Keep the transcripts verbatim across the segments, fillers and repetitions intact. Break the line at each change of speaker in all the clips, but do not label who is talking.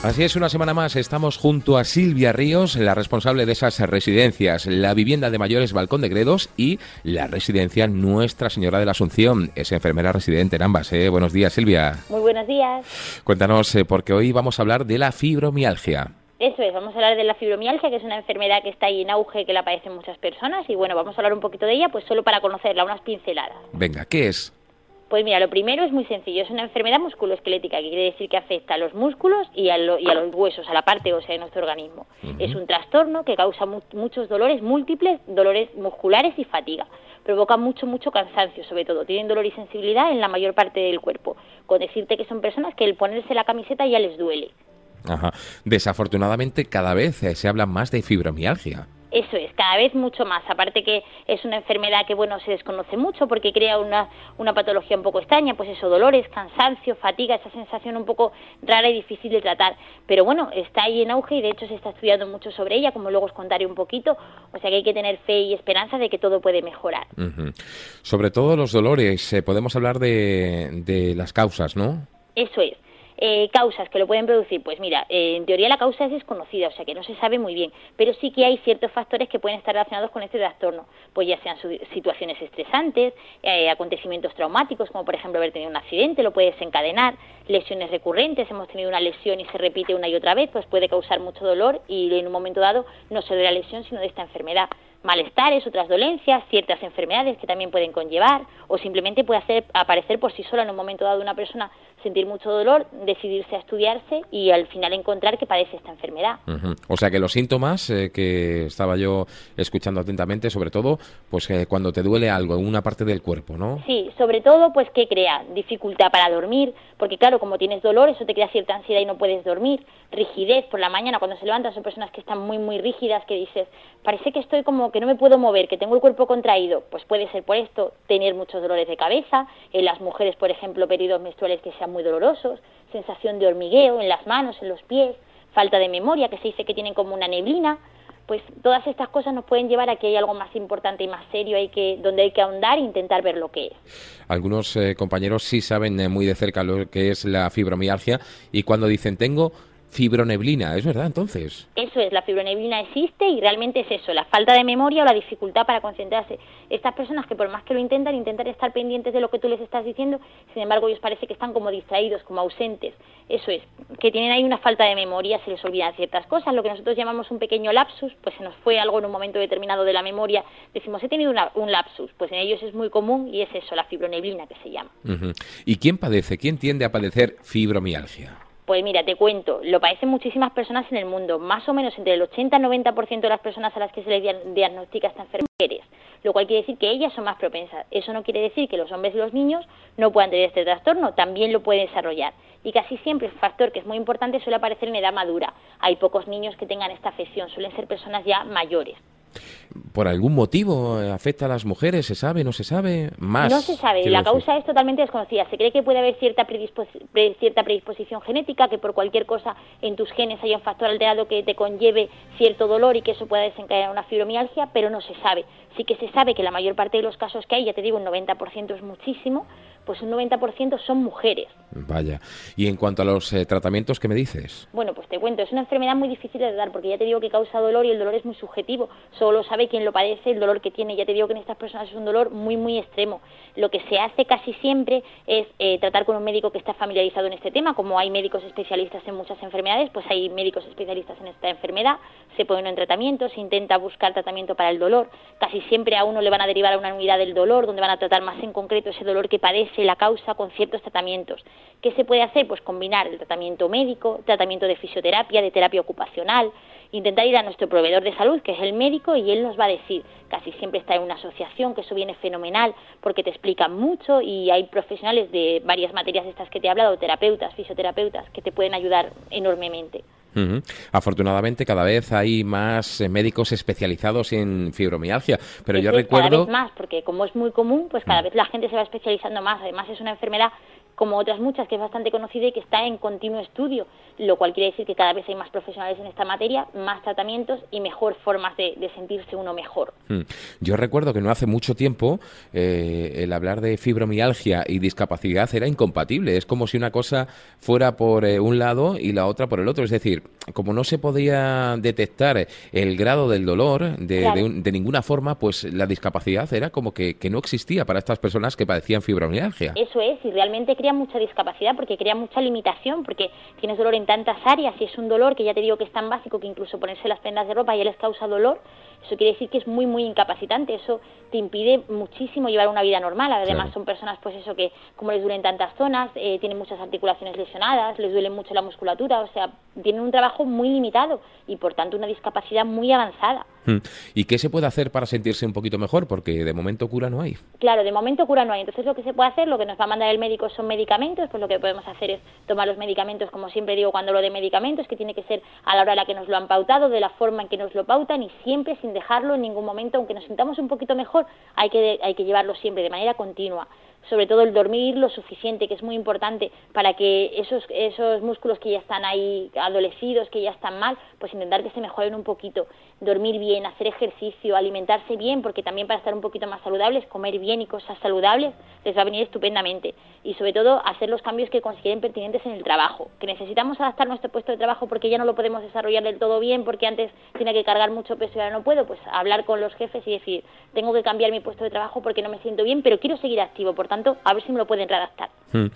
Así es, una semana más estamos junto a Silvia Ríos, la responsable de esas residencias, la vivienda de mayores Balcón de Gredos y la residencia Nuestra Señora de la Asunción. Es enfermera residente en ambas. ¿eh? Buenos días, Silvia.
Muy buenos días.
Cuéntanos, eh, porque hoy vamos a hablar de la fibromialgia.
Eso es, vamos a hablar de la fibromialgia, que es una enfermedad que está ahí en auge, que la padecen muchas personas, y bueno, vamos a hablar un poquito de ella, pues solo para conocerla, unas pinceladas.
Venga, ¿qué es?
Pues mira, lo primero es muy sencillo, es una enfermedad musculoesquelética, que quiere decir que afecta a los músculos y a, lo, y a los huesos, a la parte ósea de nuestro organismo. Uh-huh. Es un trastorno que causa mu- muchos dolores múltiples, dolores musculares y fatiga. Provoca mucho, mucho cansancio, sobre todo. Tienen dolor y sensibilidad en la mayor parte del cuerpo. Con decirte que son personas que el ponerse la camiseta ya les duele.
Ajá. Desafortunadamente, cada vez eh, se habla más de fibromialgia.
Eso es, cada vez mucho más. Aparte que es una enfermedad que, bueno, se desconoce mucho porque crea una, una patología un poco extraña, pues eso, dolores, cansancio, fatiga, esa sensación un poco rara y difícil de tratar. Pero bueno, está ahí en auge y de hecho se está estudiando mucho sobre ella, como luego os contaré un poquito. O sea que hay que tener fe y esperanza de que todo puede mejorar.
Uh-huh. Sobre todo los dolores, eh, podemos hablar de, de las causas, ¿no?
Eso es. Eh, causas que lo pueden producir, pues mira, eh, en teoría la causa es desconocida, o sea que no se sabe muy bien, pero sí que hay ciertos factores que pueden estar relacionados con este trastorno, pues ya sean su- situaciones estresantes, eh, acontecimientos traumáticos, como por ejemplo haber tenido un accidente, lo puede desencadenar, lesiones recurrentes, hemos tenido una lesión y se repite una y otra vez, pues puede causar mucho dolor y en un momento dado no solo de la lesión, sino de esta enfermedad. Malestares, otras dolencias, ciertas enfermedades que también pueden conllevar, o simplemente puede hacer aparecer por sí sola en un momento dado una persona sentir mucho dolor, decidirse a estudiarse y al final encontrar que padece esta enfermedad.
Uh-huh. O sea que los síntomas eh, que estaba yo escuchando atentamente, sobre todo, pues eh, cuando te duele algo en una parte del cuerpo, ¿no?
Sí, sobre todo, pues que crea dificultad para dormir, porque claro, como tienes dolor, eso te crea cierta ansiedad y no puedes dormir, rigidez por la mañana cuando se levantan, son personas que están muy, muy rígidas, que dices, parece que estoy como que no me puedo mover, que tengo el cuerpo contraído, pues puede ser por esto, tener muchos dolores de cabeza, en las mujeres, por ejemplo, periodos menstruales que sean muy dolorosos, sensación de hormigueo en las manos, en los pies, falta de memoria, que se dice que tienen como una neblina, pues todas estas cosas nos pueden llevar a que hay algo más importante y más serio, hay que, donde hay que ahondar e intentar ver lo que es.
Algunos eh, compañeros sí saben eh, muy de cerca lo que es la fibromialgia y cuando dicen tengo fibroneblina, ¿es verdad entonces?
Eso es, la fibroneblina existe y realmente es eso, la falta de memoria o la dificultad para concentrarse. Estas personas que por más que lo intentan, intentan estar pendientes de lo que tú les estás diciendo, sin embargo ellos parece que están como distraídos, como ausentes. Eso es, que tienen ahí una falta de memoria, se les olvidan ciertas cosas, lo que nosotros llamamos un pequeño lapsus, pues se nos fue algo en un momento determinado de la memoria, decimos he tenido una, un lapsus, pues en ellos es muy común y es eso, la fibroneblina que se llama.
Uh-huh. ¿Y quién padece, quién tiende a padecer fibromialgia?
Pues mira, te cuento, lo padecen muchísimas personas en el mundo, más o menos entre el ochenta y noventa por ciento de las personas a las que se les diagnostica esta enfermedad, lo cual quiere decir que ellas son más propensas. Eso no quiere decir que los hombres y los niños no puedan tener este trastorno, también lo pueden desarrollar. Y casi siempre un factor que es muy importante suele aparecer en edad madura. Hay pocos niños que tengan esta afección, suelen ser personas ya mayores.
¿Por algún motivo afecta a las mujeres? ¿Se sabe? ¿No se sabe? Más.
No se sabe, la causa decir. es totalmente desconocida. Se cree que puede haber cierta, predispos- pre- cierta predisposición genética, que por cualquier cosa en tus genes haya un factor alterado que te conlleve cierto dolor y que eso pueda desencadenar una fibromialgia, pero no se sabe. Sí que se sabe que la mayor parte de los casos que hay, ya te digo, un noventa por ciento es muchísimo, pues un noventa por ciento son mujeres.
Vaya. Y en cuanto a los eh, tratamientos, ¿qué me dices?
Bueno, pues te cuento, es una enfermedad muy difícil de tratar porque ya te digo que causa dolor y el dolor es muy subjetivo. Solo sabe quien lo padece, el dolor que tiene. Ya te digo que en estas personas es un dolor muy, muy extremo. Lo que se hace casi siempre es eh, tratar con un médico que está familiarizado en este tema. Como hay médicos especialistas en muchas enfermedades, pues hay médicos especialistas en esta enfermedad. Se pone en tratamiento, se intenta buscar tratamiento para el dolor. Casi siempre a uno le van a derivar a una unidad del dolor, donde van a tratar más en concreto ese dolor que padece, la causa, con ciertos tratamientos. ¿Qué se puede hacer? Pues combinar el tratamiento médico, tratamiento de fisioterapia, de terapia ocupacional, intentar ir a nuestro proveedor de salud, que es el médico, y él nos va a decir, casi siempre está en una asociación, que eso viene fenomenal, porque te explican mucho y hay profesionales de varias materias de estas que te he hablado, terapeutas, fisioterapeutas, que te pueden ayudar enormemente.
Uh-huh. Afortunadamente cada vez hay más eh, médicos especializados en fibromialgia, pero
es
yo
que
recuerdo...
Cada vez más, porque como es muy común, pues cada uh-huh. vez la gente se va especializando más. Además es una enfermedad como otras muchas, que es bastante conocida y que está en continuo estudio, lo cual quiere decir que cada vez hay más profesionales en esta materia, más tratamientos y mejor formas de, de sentirse uno mejor.
Yo recuerdo que no hace mucho tiempo eh, el hablar de fibromialgia y discapacidad era incompatible. Es como si una cosa fuera por eh, un lado y la otra por el otro. Es decir, como no se podía detectar el grado del dolor de,
Claro.
de, un, de ninguna forma, pues la discapacidad era como que, que no existía para estas personas que padecían fibromialgia.
Eso es, y realmente crea mucha discapacidad porque crea mucha limitación, porque tienes dolor en tantas áreas y es un dolor que ya te digo que es tan básico que incluso ponerse las prendas de ropa ya les causa dolor. Eso quiere decir que es muy, muy incapacitante. Eso te impide muchísimo llevar una vida normal. Además,
Claro.
son personas, pues eso, que como les duelen tantas zonas, eh, tienen muchas articulaciones lesionadas, les duele mucho la musculatura, o sea, tienen un trabajo muy limitado y, por tanto, una discapacidad muy avanzada.
¿Y qué se puede hacer para sentirse un poquito mejor? Porque de momento cura no hay.
Claro, de momento cura no hay. Entonces lo que se puede hacer, lo que nos va a mandar el médico son medicamentos, pues lo que podemos hacer es tomar los medicamentos, como siempre digo cuando hablo de medicamentos, que tiene que ser a la hora en la que nos lo han pautado, de la forma en que nos lo pautan y siempre sin dejarlo en ningún momento, aunque nos sintamos un poquito mejor, hay que, hay que llevarlo siempre de manera continua. Sobre todo el dormir lo suficiente, que es muy importante para que esos esos músculos que ya están ahí adolecidos, que ya están mal, pues intentar que se mejoren un poquito. Dormir bien, hacer ejercicio, alimentarse bien, porque también para estar un poquito más saludables, comer bien y cosas saludables les va a venir estupendamente. Y sobre todo hacer los cambios que consideren pertinentes en el trabajo, que necesitamos adaptar nuestro puesto de trabajo porque ya no lo podemos desarrollar del todo bien, porque antes tenía que cargar mucho peso y ahora no puedo, pues hablar con los jefes y decir, tengo que cambiar mi puesto de trabajo porque no me siento bien, pero quiero seguir activo, por tanto, a ver si me lo pueden readaptar.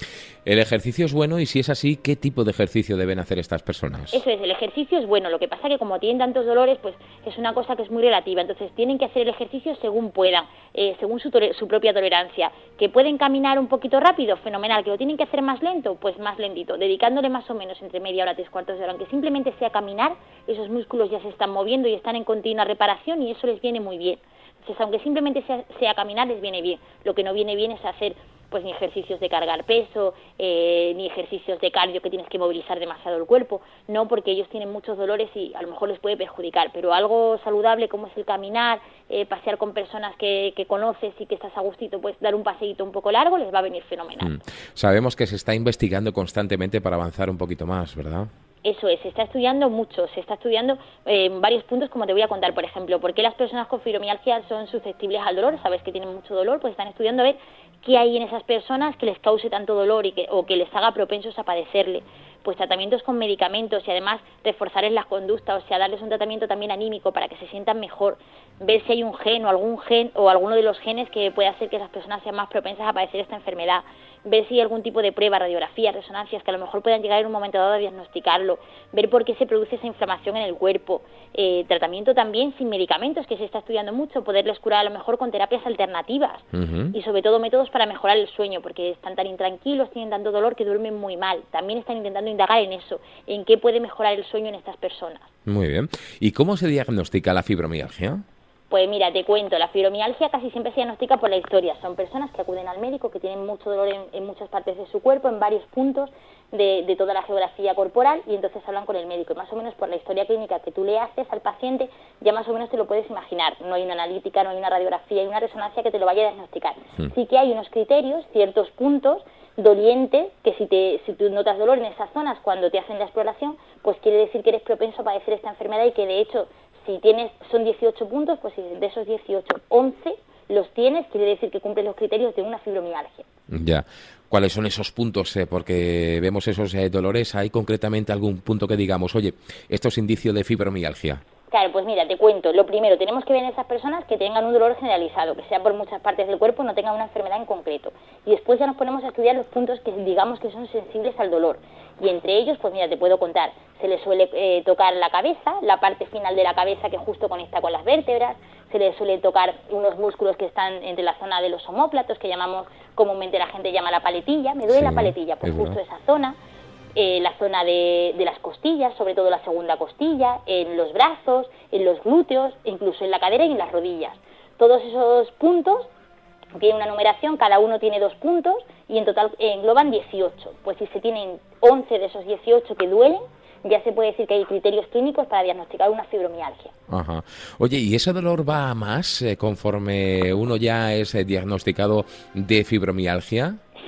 El ejercicio es bueno y si es así, ¿qué tipo de ejercicio deben hacer estas personas?
Eso es, el ejercicio es bueno, lo que pasa que como tienen tantos dolores, pues es una cosa que es muy relativa, entonces tienen que hacer el ejercicio según puedan, eh, según su, tole- su propia tolerancia. ¿Que pueden caminar un poquito rápido? Fenomenal. ¿Que lo tienen que hacer más lento? Pues más lentito, dedicándole más o menos entre media hora, tres cuartos de hora, aunque simplemente sea caminar, esos músculos ya se están moviendo y están en continua reparación y eso les viene muy bien. Entonces, aunque simplemente sea, sea caminar, les viene bien. Lo que no viene bien es hacer pues ni ejercicios de cargar peso, eh, ni ejercicios de cardio que tienes que movilizar demasiado el cuerpo, no, porque ellos tienen muchos dolores y a lo mejor les puede perjudicar, pero algo saludable como es el caminar, eh, pasear con personas que, que conoces y que estás a gustito, pues dar un paseíto un poco largo les va a venir fenomenal.
Mm. Sabemos que se está investigando constantemente para avanzar un poquito más, ¿verdad?
Eso es, se está estudiando mucho, se está estudiando eh, en varios puntos, como te voy a contar, por ejemplo, por qué las personas con fibromialgia son susceptibles al dolor, sabes que tienen mucho dolor, pues están estudiando a ver qué hay en esas personas que les cause tanto dolor y que, o que les haga propensos a padecerle. Pues tratamientos con medicamentos y además reforzarles las conductas, o sea, darles un tratamiento también anímico para que se sientan mejor, ver si hay un gen o algún gen o alguno de los genes que puede hacer que esas personas sean más propensas a padecer esta enfermedad, ver si hay algún tipo de prueba, radiografías, resonancias que a lo mejor puedan llegar en un momento dado a diagnosticarlo, ver por qué se produce esa inflamación en el cuerpo, eh, tratamiento también sin medicamentos, que se está estudiando mucho, poderles curar a lo mejor con terapias alternativas
Uh-huh.
y sobre todo métodos para mejorar el sueño, porque están tan intranquilos, tienen tanto dolor que duermen muy mal. También están intentando indagar en eso, en qué puede mejorar el sueño en estas personas.
Muy bien. ¿Y cómo se diagnostica la fibromialgia?
Pues mira, te cuento, la fibromialgia casi siempre se diagnostica por la historia. Son personas que acuden al médico, que tienen mucho dolor en, en muchas partes de su cuerpo, en varios puntos de, de toda la geografía corporal, y entonces hablan con el médico. Y más o menos por la historia clínica que tú le haces al paciente, ya más o menos te lo puedes imaginar. No hay una analítica, no hay una radiografía, hay una resonancia que te lo vaya a diagnosticar.
Hmm.
Sí que hay unos criterios, ciertos puntos dolientes, que si, te, si tú notas dolor en esas zonas cuando te hacen la exploración, pues quiere decir que eres propenso a padecer esta enfermedad y que de hecho, si tienes, son dieciocho puntos, pues si de esos dieciocho, once los tienes, quiere decir que cumples los criterios de una fibromialgia.
Ya. ¿Cuáles son esos puntos? Eh, porque vemos esos eh, dolores. ¿Hay concretamente algún punto que digamos, oye, esto es indicio de fibromialgia?
Claro, pues mira, te cuento. Lo primero, tenemos que ver en esas personas que tengan un dolor generalizado, que sea por muchas partes del cuerpo, no tengan una enfermedad en concreto. Y después ya nos ponemos a estudiar los puntos que digamos que son sensibles al dolor. Y entre ellos, pues mira, te puedo contar, se le suele eh, tocar la cabeza, la parte final de la cabeza que justo conecta con las vértebras, se le suele tocar unos músculos que están entre la zona de los omóplatos, que llamamos, comúnmente la gente llama la paletilla, me duele
Sí,
la paletilla, pues
es
justo
verdad.
esa zona. Eh, la zona de, de las costillas, sobre todo la segunda costilla, en los brazos, en los glúteos, incluso en la cadera y en las rodillas. Todos esos puntos tienen una numeración, cada uno tiene dos puntos y en total engloban dieciocho. Pues si se tienen once de esos dieciocho que duelen, ya se puede decir que hay criterios clínicos para diagnosticar una fibromialgia.
Ajá. Oye, ¿y ese dolor va a más eh, conforme uno ya es eh, diagnosticado de fibromialgia?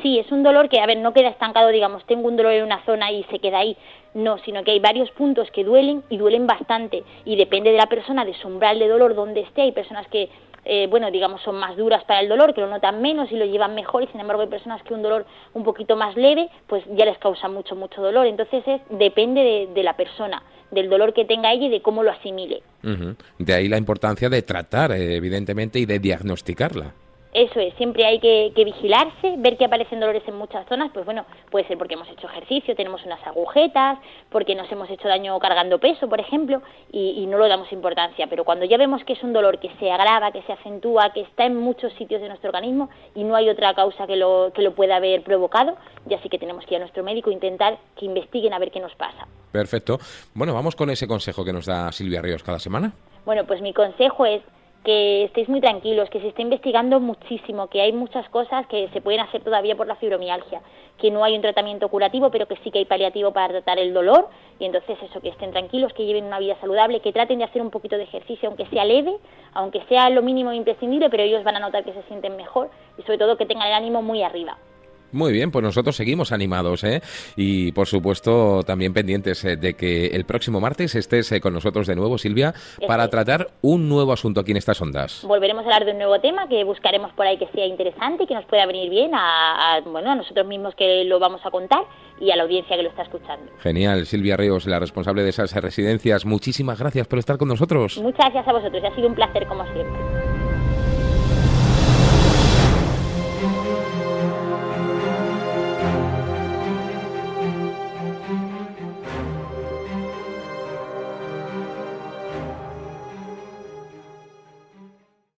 Sí, es un dolor que, a ver, no queda estancado, digamos, tengo un dolor en una zona y se queda ahí, no, sino que hay varios puntos que duelen y duelen bastante, y depende de la persona, de su umbral de dolor, donde esté. Hay personas que, eh, bueno, digamos, son más duras para el dolor, que lo notan menos y lo llevan mejor, y sin embargo hay personas que un dolor un poquito más leve, pues ya les causa mucho, mucho dolor. Entonces es, depende de, de la persona, del dolor que tenga ella y de cómo lo asimile.
Uh-huh. De ahí la importancia de tratar, eh, evidentemente, y de diagnosticarla.
Eso es, siempre hay que, que vigilarse, ver que aparecen dolores en muchas zonas, pues bueno, puede ser porque hemos hecho ejercicio, tenemos unas agujetas, porque nos hemos hecho daño cargando peso, por ejemplo, y, y no lo damos importancia, pero cuando ya vemos que es un dolor que se agrava, que se acentúa, que está en muchos sitios de nuestro organismo y no hay otra causa que lo, que lo pueda haber provocado, ya sí que tenemos que ir a nuestro médico e intentar que investiguen a ver qué nos pasa.
Perfecto. Bueno, vamos con ese consejo que nos da Silvia Ríos cada semana.
Bueno, pues mi consejo es que estéis muy tranquilos, que se está investigando muchísimo, que hay muchas cosas que se pueden hacer todavía por la fibromialgia, que no hay un tratamiento curativo, pero que sí que hay paliativo para tratar el dolor, y entonces eso, que estén tranquilos, que lleven una vida saludable, que traten de hacer un poquito de ejercicio, aunque sea leve, aunque sea lo mínimo imprescindible, pero ellos van a notar que se sienten mejor, y sobre todo que tengan el ánimo muy arriba.
Muy bien, pues nosotros seguimos animados, ¿eh? Y por supuesto también pendientes eh, de que el próximo martes estés eh, con nosotros de nuevo, Silvia, para tratar un nuevo asunto aquí en estas ondas.
Volveremos a hablar de un nuevo tema que buscaremos por ahí que sea interesante y que nos pueda venir bien a, a, bueno, a nosotros mismos que lo vamos a contar y a la audiencia que lo está escuchando.
Genial, Silvia Ríos, la responsable de esas residencias. Muchísimas gracias por estar con nosotros.
Muchas gracias a vosotros, ha sido un placer como siempre.